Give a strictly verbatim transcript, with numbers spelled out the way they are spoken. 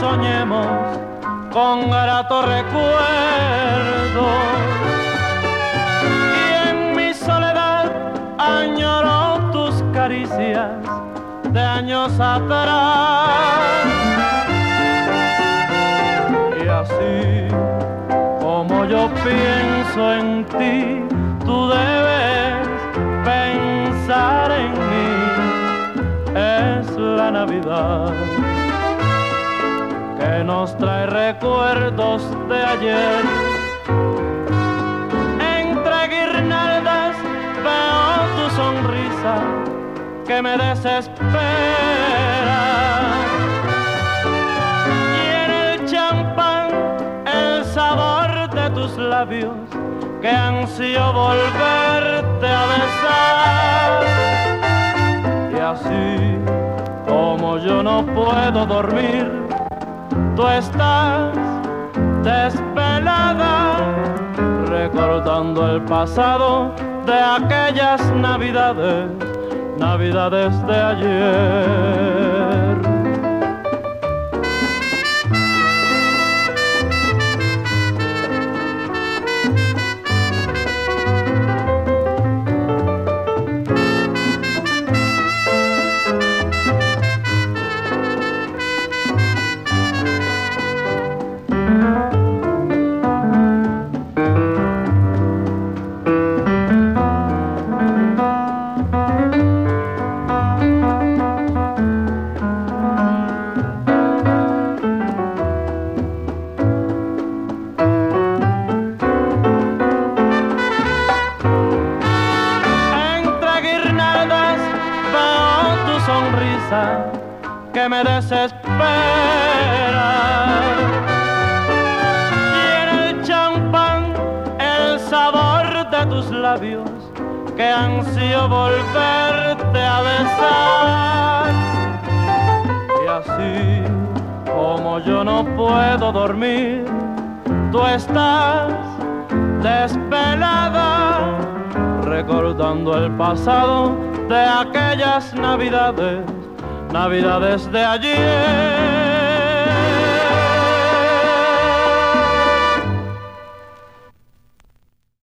soñemos con grato recuerdo. Y en mi soledad añoro tus caricias de años atrás. Y así como yo pienso en ti, tú debes pensar en mí. Es la Navidad que nos trae recuerdos de ayer. Entre guirnaldas veo tu sonrisa que me desespera. Y en el champán el sabor de tus labios que ansío volverte a besar. Y así como yo no puedo dormir, tú estás desvelada, recordando el pasado de aquellas navidades, navidades de ayer. Que me desespera, y en el champán el sabor de tus labios que ansío volverte a besar. Y así como yo no puedo dormir, tú estás desvelada, recordando el pasado de aquellas navidades, navidades de ayer.